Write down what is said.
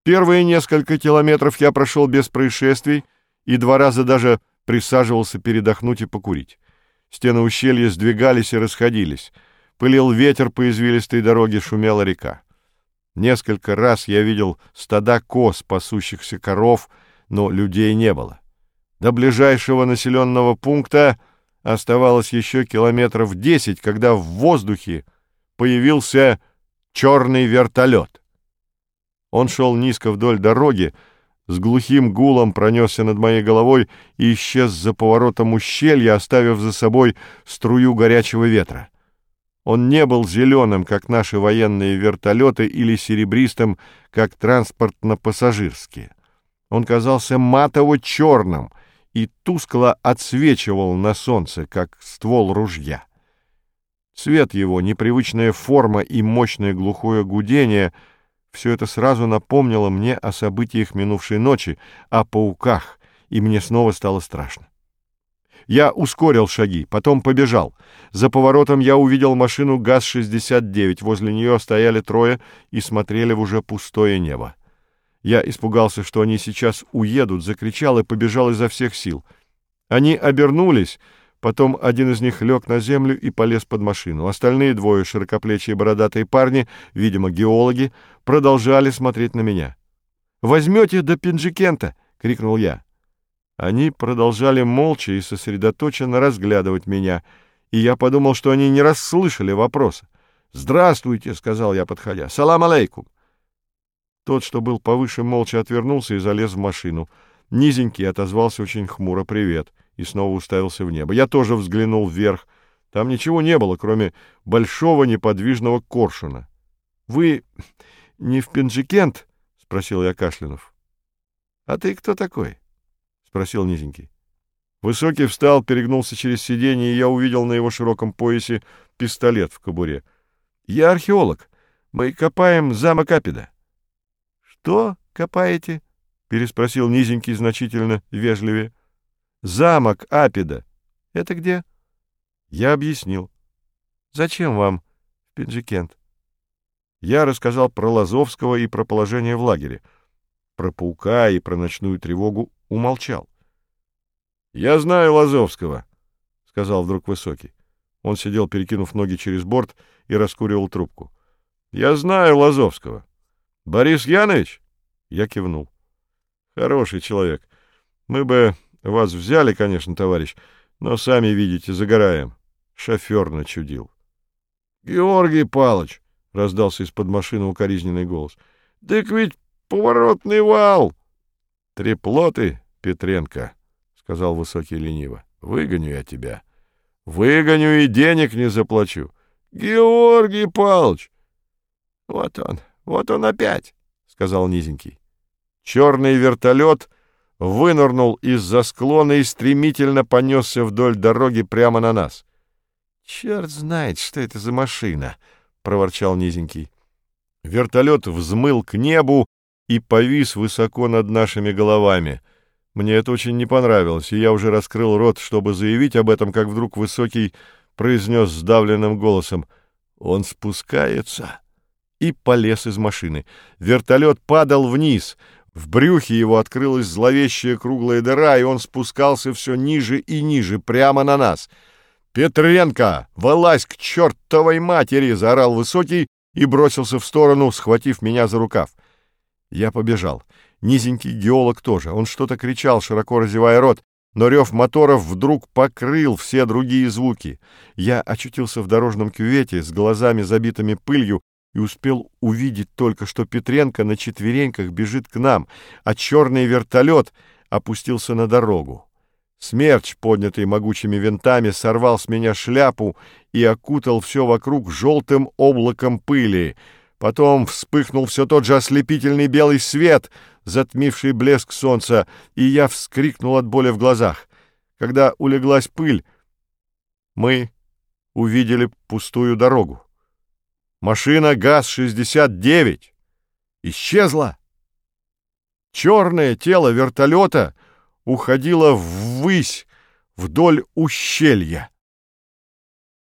Первые несколько километров я прошел без происшествий и 2 раза даже присаживался передохнуть и покурить. Стены ущелья сдвигались и расходились. Пылил ветер по извилистой дороге, шумела река. Несколько раз я видел стада коз, пасущихся коров, но людей не было. До ближайшего населенного пункта оставалось еще километров 10, когда в воздухе появился черный вертолет. Он шел низко вдоль дороги, с глухим гулом пронесся над моей головой и исчез за поворотом ущелья, оставив за собой струю горячего ветра. Он не был зеленым, как наши военные вертолеты, или серебристым, как транспортно-пассажирские. Он казался матово-черным и тускло отсвечивал на солнце, как ствол ружья. Цвет его, непривычная форма и мощное глухое гудение — все это сразу напомнило мне о событиях минувшей ночи, о пауках, и мне снова стало страшно. Я ускорил шаги, потом побежал. За поворотом я увидел машину ГАЗ-69. Возле нее стояли 3 и смотрели в уже пустое небо. Я испугался, что они сейчас уедут, закричал и побежал изо всех сил. Они обернулись, потом один из них лег на землю и полез под машину. Остальные 2 широкоплечие бородатые парни, видимо, геологи, продолжали смотреть на меня. «Возьмете до Пинджикента!» — крикнул я. Они продолжали молча и сосредоточенно разглядывать меня, и я подумал, что они не расслышали вопроса. «Здравствуйте!» — сказал я, подходя. «Салам алейкум!» Тот, что был повыше, молча отвернулся и залез в машину. Низенький отозвался очень хмуро «привет» и снова уставился в небо. Я тоже взглянул вверх. Там ничего не было, кроме большого неподвижного коршуна. «Вы не в Пинджикент?» — спросил я, кашлянув. «А ты кто такой?» — спросил низенький. Высокий встал, перегнулся через сиденье, и я увидел на его широком поясе пистолет в кобуре. «Я археолог. Мы копаем замок Апида». «Что копаете?» — переспросил низенький значительно вежливее. «Замок Апида. Это где?» Я объяснил. «Зачем вам в Пинджикент?» Я рассказал про Лазовского и про положение в лагере. Про паука и про ночную тревогу умолчал. «Я знаю Лазовского», — сказал вдруг Высокий. Он сидел, перекинув ноги через борт, и раскуривал трубку. «Я знаю Лазовского. Борис Янович?» Я кивнул. «Хороший человек. Мы бы вас взяли, конечно, товарищ, но, сами видите, загораем. Шофер начудил». «Георгий Палыч», — раздался из-под машины укоризненный голос, — «так ведь поворотный вал». «Трепло ты, Петренко», — сказал Высокий лениво. «Выгоню я тебя. Выгоню и денег не заплачу». «Георгий Палыч!» вот он опять», — сказал низенький. Черный вертолет вынырнул из-за склона и стремительно понесся вдоль дороги прямо на нас. «Черт знает, что это за машина», — проворчал низенький. Вертолет взмыл к небу и повис высоко над нашими головами. Мне это очень не понравилось, и я уже раскрыл рот, чтобы заявить об этом, как вдруг Высокий произнес сдавленным голосом: «Он спускается», и полез из машины. Вертолет падал вниз. В брюхе его открылась зловещая круглая дыра, и он спускался все ниже и ниже, прямо на нас. «Петренко, вылазь к чертовой матери!» — заорал Высокий и бросился в сторону, схватив меня за рукав. Я побежал. Низенький геолог тоже. Он что-то кричал, широко разевая рот, но рев моторов вдруг покрыл все другие звуки. Я очутился в дорожном кювете с глазами, забитыми пылью, и успел увидеть только, что Петренко на четвереньках бежит к нам, а черный вертолет опустился на дорогу. Смерч, поднятый могучими винтами, сорвал с меня шляпу и окутал все вокруг желтым облаком пыли. Потом вспыхнул все тот же ослепительный белый свет, затмивший блеск солнца, и я вскрикнул от боли в глазах. Когда улеглась пыль, мы увидели пустую дорогу. Машина ГАЗ-69 исчезла. Черное тело вертолета уходило ввысь вдоль ущелья.